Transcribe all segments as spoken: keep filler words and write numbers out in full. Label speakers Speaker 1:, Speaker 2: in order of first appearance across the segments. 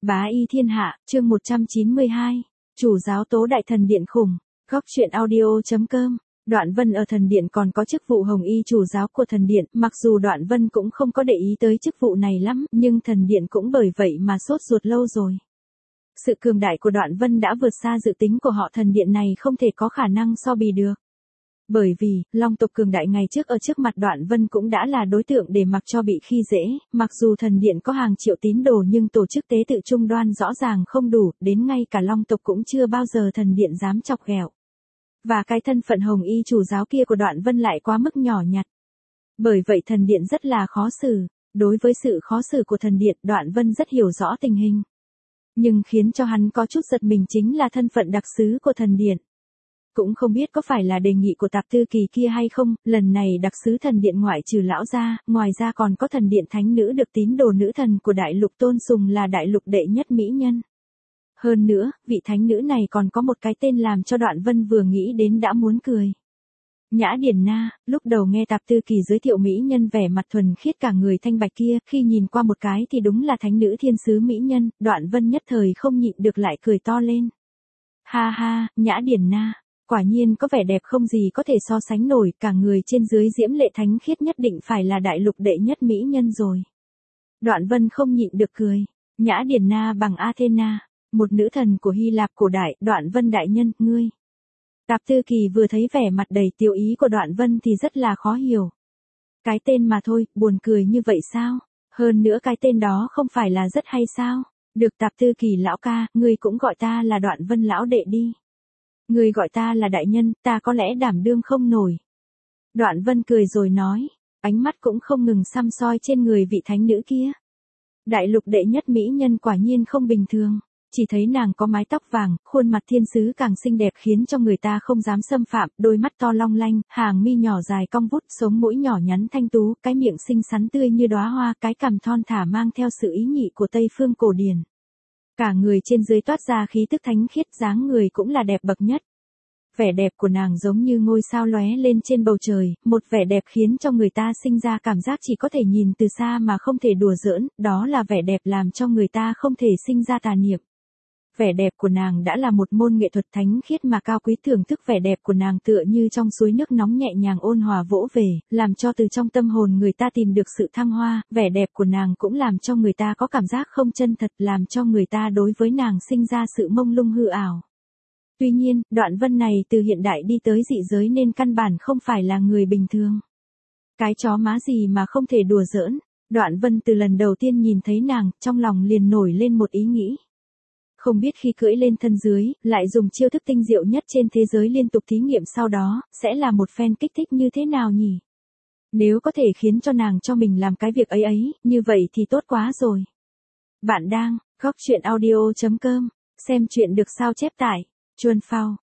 Speaker 1: Bá y thiên hạ, chương một trăm chín mươi hai. Chủ giáo tố đại thần điện khủng. Góc truyện audio.com. Đoạn Vân ở thần điện còn có chức vụ hồng y chủ giáo của thần điện, mặc dù Đoạn Vân cũng không có để ý tới chức vụ này lắm, nhưng thần điện cũng bởi vậy mà sốt ruột lâu rồi. Sự cường đại của Đoạn Vân đã vượt xa dự tính của họ, thần điện này không thể có khả năng so bì được. Bởi vì, Long tộc cường đại ngày trước ở trước mặt Đoạn Vân cũng đã là đối tượng để mặc cho bị khi dễ, mặc dù thần điện có hàng triệu tín đồ nhưng tổ chức tế tự trung đoan rõ ràng không đủ, đến ngay cả Long tộc cũng chưa bao giờ thần điện dám chọc ghẹo. Và cái thân phận hồng y chủ giáo kia của Đoạn Vân lại quá mức nhỏ nhặt. Bởi vậy thần điện rất là khó xử, đối với sự khó xử của thần điện Đoạn Vân rất hiểu rõ tình hình. Nhưng khiến cho hắn có chút giật mình chính là thân phận đặc sứ của thần điện. Cũng không biết có phải là đề nghị của Tạp Tư Kỳ kia hay không, lần này đặc sứ thần điện ngoại trừ lão ra, ngoài ra còn có thần điện thánh nữ được tín đồ nữ thần của đại lục tôn sùng là đại lục đệ nhất mỹ nhân. Hơn nữa, vị thánh nữ này còn có một cái tên làm cho Đoạn Vân vừa nghĩ đến đã muốn cười. Nhã Điền Na, lúc đầu nghe Tạp Tư Kỳ giới thiệu mỹ nhân vẻ mặt thuần khiết cả người thanh bạch kia, khi nhìn qua một cái thì đúng là thánh nữ thiên sứ mỹ nhân, Đoạn Vân nhất thời không nhịn được lại cười to lên. Ha ha, Nhã Điền Na. Quả nhiên có vẻ đẹp không gì có thể so sánh nổi, cả người trên dưới diễm lệ thánh khiết nhất định phải là đại lục đệ nhất mỹ nhân rồi. Đoạn Vân không nhịn được cười. Nhã Điền Na bằng Athena, một nữ thần của Hy Lạp cổ đại, Đoạn Vân đại nhân, ngươi. Tạp Tư Kỳ vừa thấy vẻ mặt đầy tiêu ý của Đoạn Vân thì rất là khó hiểu. Cái tên mà thôi, buồn cười như vậy sao? Hơn nữa cái tên đó không phải là rất hay sao? Được Tạp Tư Kỳ lão ca, ngươi cũng gọi ta là Đoạn Vân lão đệ đi. Người gọi ta là đại nhân, ta có lẽ đảm đương không nổi. Đoạn Vân cười rồi nói, ánh mắt cũng không ngừng săm soi trên người vị thánh nữ kia. Đại lục đệ nhất mỹ nhân quả nhiên không bình thường, chỉ thấy nàng có mái tóc vàng, khuôn mặt thiên sứ càng xinh đẹp khiến cho người ta không dám xâm phạm, đôi mắt to long lanh, hàng mi nhỏ dài cong vút, sống mũi nhỏ nhắn thanh tú, cái miệng xinh xắn tươi như đóa hoa, cái cằm thon thả mang theo sự ý nhị của Tây phương cổ điển. Cả người trên dưới toát ra khí tức thánh khiết, dáng người cũng là đẹp bậc nhất. Vẻ đẹp của nàng giống như ngôi sao lóe lên trên bầu trời, một vẻ đẹp khiến cho người ta sinh ra cảm giác chỉ có thể nhìn từ xa mà không thể đùa giỡn, đó là vẻ đẹp làm cho người ta không thể sinh ra tà niệm. Vẻ đẹp của nàng đã là một môn nghệ thuật thánh khiết mà cao quý, thưởng thức vẻ đẹp của nàng tựa như trong suối nước nóng nhẹ nhàng ôn hòa vỗ về, làm cho từ trong tâm hồn người ta tìm được sự thăng hoa, vẻ đẹp của nàng cũng làm cho người ta có cảm giác không chân thật, làm cho người ta đối với nàng sinh ra sự mông lung hư ảo. Tuy nhiên, Đoạn Vân này từ hiện đại đi tới dị giới nên căn bản không phải là người bình thường. Cái chó má gì mà không thể đùa giỡn, Đoạn Vân từ lần đầu tiên nhìn thấy nàng, trong lòng liền nổi lên một ý nghĩ. Không biết khi cưỡi lên thân dưới, lại dùng chiêu thức tinh diệu nhất trên thế giới liên tục thí nghiệm sau đó, sẽ là một phen kích thích như thế nào nhỉ? Nếu có thể khiến cho nàng cho mình làm cái việc ấy ấy, như vậy thì tốt quá rồi. Bạn đang, góc truyện audio.com, xem chuyện được sao chép tải, chuồn phao,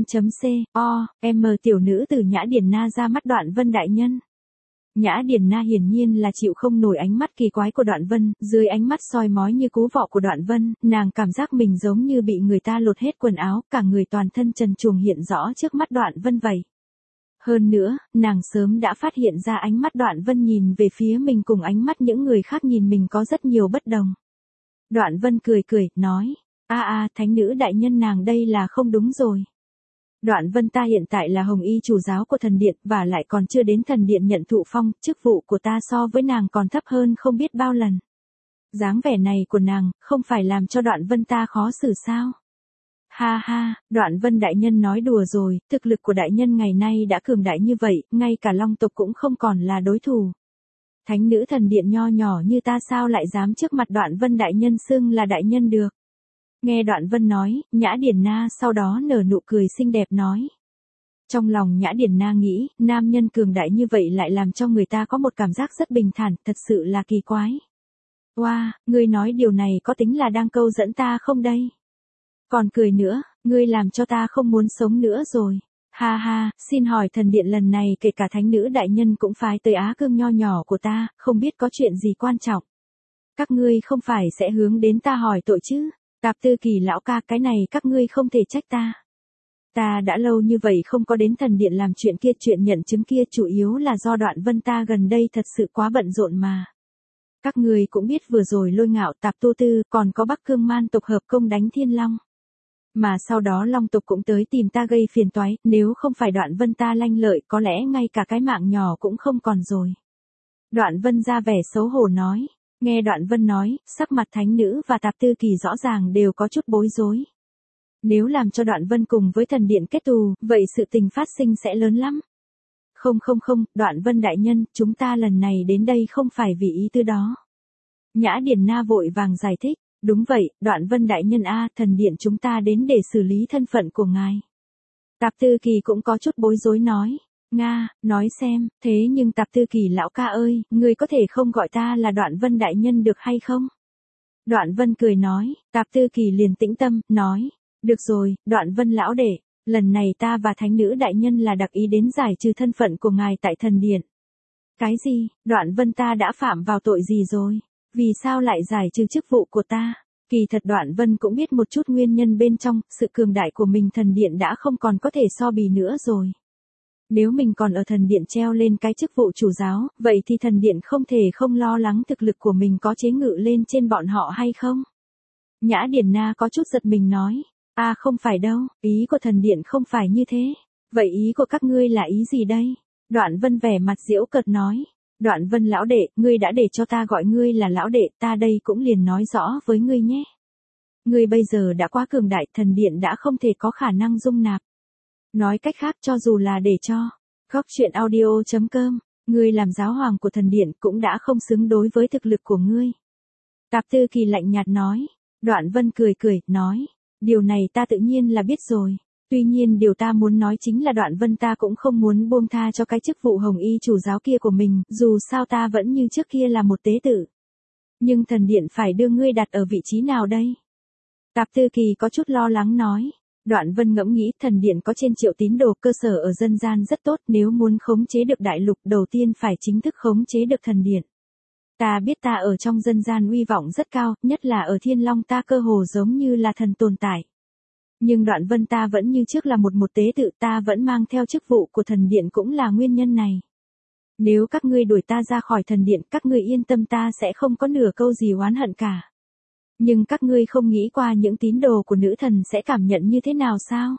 Speaker 1: vn.co, m tiểu nữ từ Nhã Điền Na ra mắt Đoạn Vân đại nhân. Nhã Điền Na hiển nhiên là chịu không nổi ánh mắt kỳ quái của Đoạn Vân, dưới ánh mắt soi mói như cú vọ của Đoạn Vân, nàng cảm giác mình giống như bị người ta lột hết quần áo, cả người toàn thân trần truồng hiện rõ trước mắt Đoạn Vân vậy. Hơn nữa, nàng sớm đã phát hiện ra ánh mắt Đoạn Vân nhìn về phía mình cùng ánh mắt những người khác nhìn mình có rất nhiều bất đồng. Đoạn Vân cười cười, nói, a a, thánh nữ đại nhân nàng đây là không đúng rồi. Đoạn Vân ta hiện tại là hồng y chủ giáo của thần điện và lại còn chưa đến thần điện nhận thụ phong, chức vụ của ta so với nàng còn thấp hơn không biết bao lần. Dáng vẻ này của nàng, không phải làm cho Đoạn Vân ta khó xử sao? Ha ha, Đoạn Vân đại nhân nói đùa rồi, thực lực của đại nhân ngày nay đã cường đại như vậy, ngay cả Long tộc cũng không còn là đối thủ. Thánh nữ thần điện nho nhỏ như ta sao lại dám trước mặt Đoạn Vân đại nhân xưng là đại nhân được? Nghe Đoạn Vân nói, Nhã Điền Na sau đó nở nụ cười xinh đẹp nói. Trong lòng Nhã Điền Na nghĩ, nam nhân cường đại như vậy lại làm cho người ta có một cảm giác rất bình thản, thật sự là kỳ quái. Wow, ngươi nói điều này có tính là đang câu dẫn ta không đây? Còn cười nữa, ngươi làm cho ta không muốn sống nữa rồi. Ha ha, xin hỏi thần điện lần này kể cả thánh nữ đại nhân cũng phái tới Á Cương nho nhỏ của ta, không biết có chuyện gì quan trọng. Các ngươi không phải sẽ hướng đến ta hỏi tội chứ? Tạp Tư Kỳ lão ca, cái này các ngươi không thể trách ta. Ta đã lâu như vậy không có đến thần điện làm chuyện kia, chuyện nhận chứng kia chủ yếu là do Đoạn Vân ta gần đây thật sự quá bận rộn mà. Các người cũng biết vừa rồi Lôi Ngạo Tạp Tu Tư còn có Bắc Cương Man tộc hợp công đánh Thiên Long. Mà sau đó Long tộc cũng tới tìm ta gây phiền toái, nếu không phải Đoạn Vân ta lanh lợi có lẽ ngay cả cái mạng nhỏ cũng không còn rồi. Đoạn Vân ra vẻ xấu hổ nói, nghe Đoạn Vân nói, sắc mặt thánh nữ và Tạp Tư Kỳ rõ ràng đều có chút bối rối. Nếu làm cho Đoạn Vân cùng với thần điện kết thù, vậy sự tình phát sinh sẽ lớn lắm. Không không không, Đoạn Vân đại nhân, chúng ta lần này đến đây không phải vì ý tư đó. Nhã Điền Na vội vàng giải thích, đúng vậy, Đoạn Vân đại nhân a, thần điện chúng ta đến để xử lý thân phận của ngài. Tạp Tư Kỳ cũng có chút bối rối nói, Nga, nói xem, thế nhưng Tạp Tư Kỳ lão ca ơi, ngươi có thể không gọi ta là Đoạn Vân đại nhân được hay không? Đoạn Vân cười nói, Tạp Tư Kỳ liền tĩnh tâm, nói, được rồi, Đoạn Vân lão đệ, lần này ta và thánh nữ đại nhân là đặc ý đến giải trừ thân phận của ngài tại thần điện. Cái gì, Đoạn Vân ta đã phạm vào tội gì rồi? Vì sao lại giải trừ chức vụ của ta? Kỳ thật Đoạn Vân cũng biết một chút nguyên nhân bên trong, sự cường đại của mình thần điện đã không còn có thể so bì nữa rồi. Nếu mình còn ở thần điện treo lên cái chức vụ chủ giáo, vậy thì thần điện không thể không lo lắng thực lực của mình có chế ngự lên trên bọn họ hay không? Nhã Điền Na có chút giật mình nói, à không phải đâu, ý của thần điện không phải như thế. Vậy ý của các ngươi là ý gì đây? Đoạn Vân vẻ mặt giễu cợt nói. Đoạn Vân lão đệ, ngươi đã để cho ta gọi ngươi là lão đệ, ta đây cũng liền nói rõ với ngươi nhé. Ngươi bây giờ đã quá cường đại, thần điện đã không thể có khả năng dung nạp. Nói cách khác cho dù là để cho, góc truyện audio chấm com, ngươi làm giáo hoàng của thần điện cũng đã không xứng đối với thực lực của ngươi. Tạp Tư Kỳ lạnh nhạt nói. Đoạn Vân cười cười, nói, điều này ta tự nhiên là biết rồi. Tuy nhiên điều ta muốn nói chính là Đoạn Vân ta cũng không muốn buông tha cho cái chức vụ hồng y chủ giáo kia của mình, dù sao ta vẫn như trước kia là một tế tử. Nhưng thần điện phải đưa ngươi đặt ở vị trí nào đây? Tạp Tư Kỳ có chút lo lắng nói. Đoạn Vân ngẫm nghĩ thần điện có trên triệu tín đồ, cơ sở ở dân gian rất tốt, nếu muốn khống chế được đại lục đầu tiên phải chính thức khống chế được thần điện. Ta biết ta ở trong dân gian uy vọng rất cao, nhất là ở Thiên Long ta cơ hồ giống như là thần tồn tại. Nhưng Đoạn Vân ta vẫn như trước là một một tế tự, ta vẫn mang theo chức vụ của thần điện cũng là nguyên nhân này. Nếu các ngươi đuổi ta ra khỏi thần điện, các ngươi yên tâm ta sẽ không có nửa câu gì oán hận cả. Nhưng các ngươi không nghĩ qua những tín đồ của nữ thần sẽ cảm nhận như thế nào sao?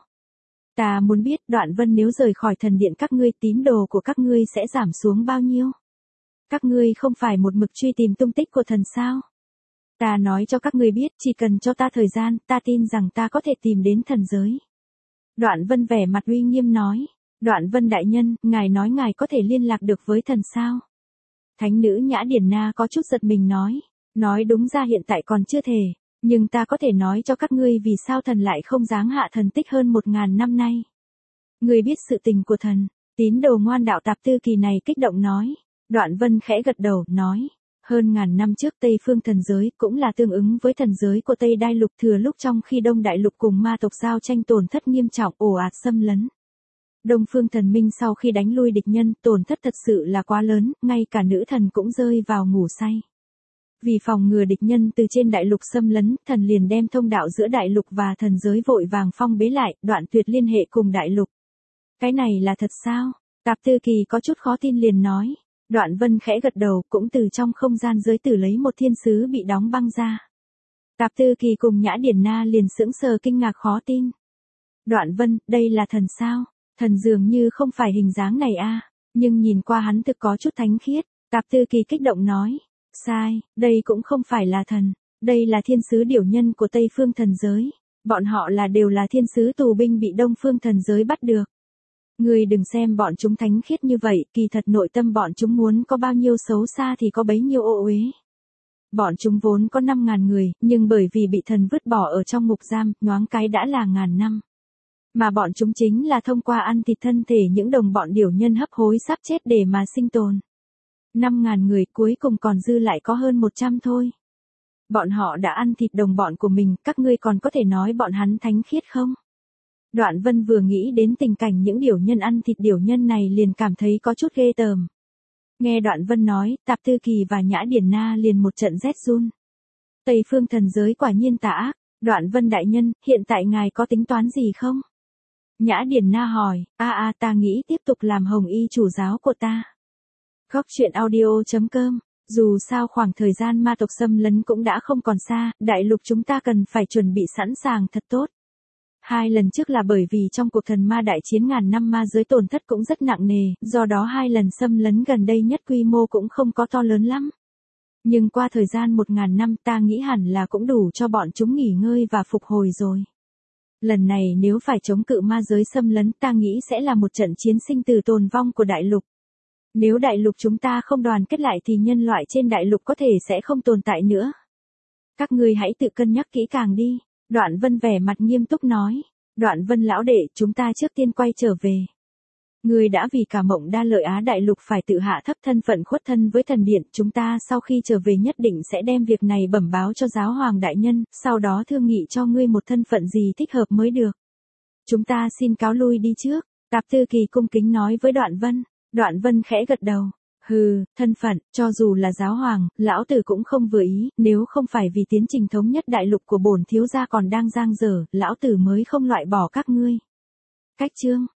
Speaker 1: Ta muốn biết Đoạn Vân nếu rời khỏi thần điện các ngươi, tín đồ của các ngươi sẽ giảm xuống bao nhiêu? Các ngươi không phải một mực truy tìm tung tích của thần sao? Ta nói cho các ngươi biết, chỉ cần cho ta thời gian, ta tin rằng ta có thể tìm đến thần giới. Đoạn Vân vẻ mặt uy nghiêm nói. Đoạn Vân đại nhân, ngài nói ngài có thể liên lạc được với thần sao? Thánh nữ Nhã Điền Na có chút giật mình nói. Nói đúng ra hiện tại còn chưa thể, nhưng ta có thể nói cho các ngươi vì sao thần lại không giáng hạ thần tích hơn một ngàn năm nay. Ngươi biết sự tình của thần, tín đồ ngoan đạo Tạp Tư Kỳ này kích động nói. Đoạn Vân khẽ gật đầu, nói. Hơn ngàn năm trước Tây Phương thần giới cũng là tương ứng với thần giới của Tây Đại Lục, thừa lúc trong khi Đông Đại Lục cùng ma tộc giao tranh tổn thất nghiêm trọng, ồ ạt xâm lấn. Đông Phương thần minh sau khi đánh lui địch nhân, tổn thất thật sự là quá lớn, ngay cả nữ thần cũng rơi vào ngủ say. Vì phòng ngừa địch nhân từ trên đại lục xâm lấn, thần liền đem thông đạo giữa đại lục và thần giới vội vàng phong bế lại, đoạn tuyệt liên hệ cùng đại lục. Cái này là thật sao? Tạp Tư Kỳ có chút khó tin liền nói. Đoạn Vân khẽ gật đầu, cũng từ trong không gian giới tử lấy một thiên sứ bị đóng băng ra. Tạp Tư Kỳ cùng Nhã Điền Na liền sững sờ kinh ngạc khó tin. Đoạn Vân, đây là thần sao? Thần dường như không phải hình dáng này a, nhưng nhìn qua hắn thực có chút thánh khiết. Tạp Tư Kỳ kích động nói. Sai, đây cũng không phải là thần, đây là thiên sứ điểu nhân của Tây Phương thần giới. Bọn họ là đều là thiên sứ tù binh bị Đông Phương thần giới bắt được. Ngươi đừng xem bọn chúng thánh khiết như vậy, kỳ thật nội tâm bọn chúng muốn có bao nhiêu xấu xa thì có bấy nhiêu ô uế. Bọn chúng vốn có năm ngàn người, nhưng bởi vì bị thần vứt bỏ ở trong ngục giam, nhoáng cái đã là ngàn năm. Mà bọn chúng chính là thông qua ăn thịt thân thể những đồng bọn điểu nhân hấp hối sắp chết để mà sinh tồn. Năm ngàn người cuối cùng còn dư lại có hơn một trăm thôi. Bọn họ đã ăn thịt đồng bọn của mình, các ngươi còn có thể nói bọn hắn thánh khiết không? Đoạn Vân vừa nghĩ đến tình cảnh những điểu nhân ăn thịt điểu nhân này liền cảm thấy có chút ghê tởm. Nghe Đoạn Vân nói, Tạp Tư Kỳ và Nhã Điền Na liền một trận rét run. Tây Phương thần giới quả nhiên tà ác. Đoạn Vân đại nhân, hiện tại ngài có tính toán gì không? Nhã Điền Na hỏi, a a ta nghĩ tiếp tục làm hồng y chủ giáo của ta. Góc truyện audio chấm com Dù sao khoảng thời gian ma tộc xâm lấn cũng đã không còn xa, đại lục chúng ta cần phải chuẩn bị sẵn sàng thật tốt. Hai lần trước là bởi vì trong cuộc thần ma đại chiến ngàn năm ma giới tổn thất cũng rất nặng nề, do đó hai lần xâm lấn gần đây nhất quy mô cũng không có to lớn lắm. Nhưng qua thời gian một ngàn năm ta nghĩ hẳn là cũng đủ cho bọn chúng nghỉ ngơi và phục hồi rồi. Lần này nếu phải chống cự ma giới xâm lấn ta nghĩ sẽ là một trận chiến sinh tử tồn vong của đại lục. Nếu đại lục chúng ta không đoàn kết lại thì nhân loại trên đại lục có thể sẽ không tồn tại nữa. Các ngươi hãy tự cân nhắc kỹ càng đi. Đoạn Vân vẻ mặt nghiêm túc nói. Đoạn Vân lão đệ, chúng ta trước tiên quay trở về. Ngươi đã vì cả mộng đa lợi Á đại lục phải tự hạ thấp thân phận khuất thân với thần điện, chúng ta sau khi trở về nhất định sẽ đem việc này bẩm báo cho giáo hoàng đại nhân, sau đó thương nghị cho ngươi một thân phận gì thích hợp mới được. Chúng ta xin cáo lui đi trước, Tạp Tư Kỳ cung kính nói với Đoạn Vân. Đoạn Vân khẽ gật đầu. Hừ, thân phận, cho dù là giáo hoàng, lão tử cũng không vừa ý, nếu không phải vì tiến trình thống nhất đại lục của bổn thiếu gia còn đang dang dở, lão tử mới không loại bỏ các ngươi. Cách chương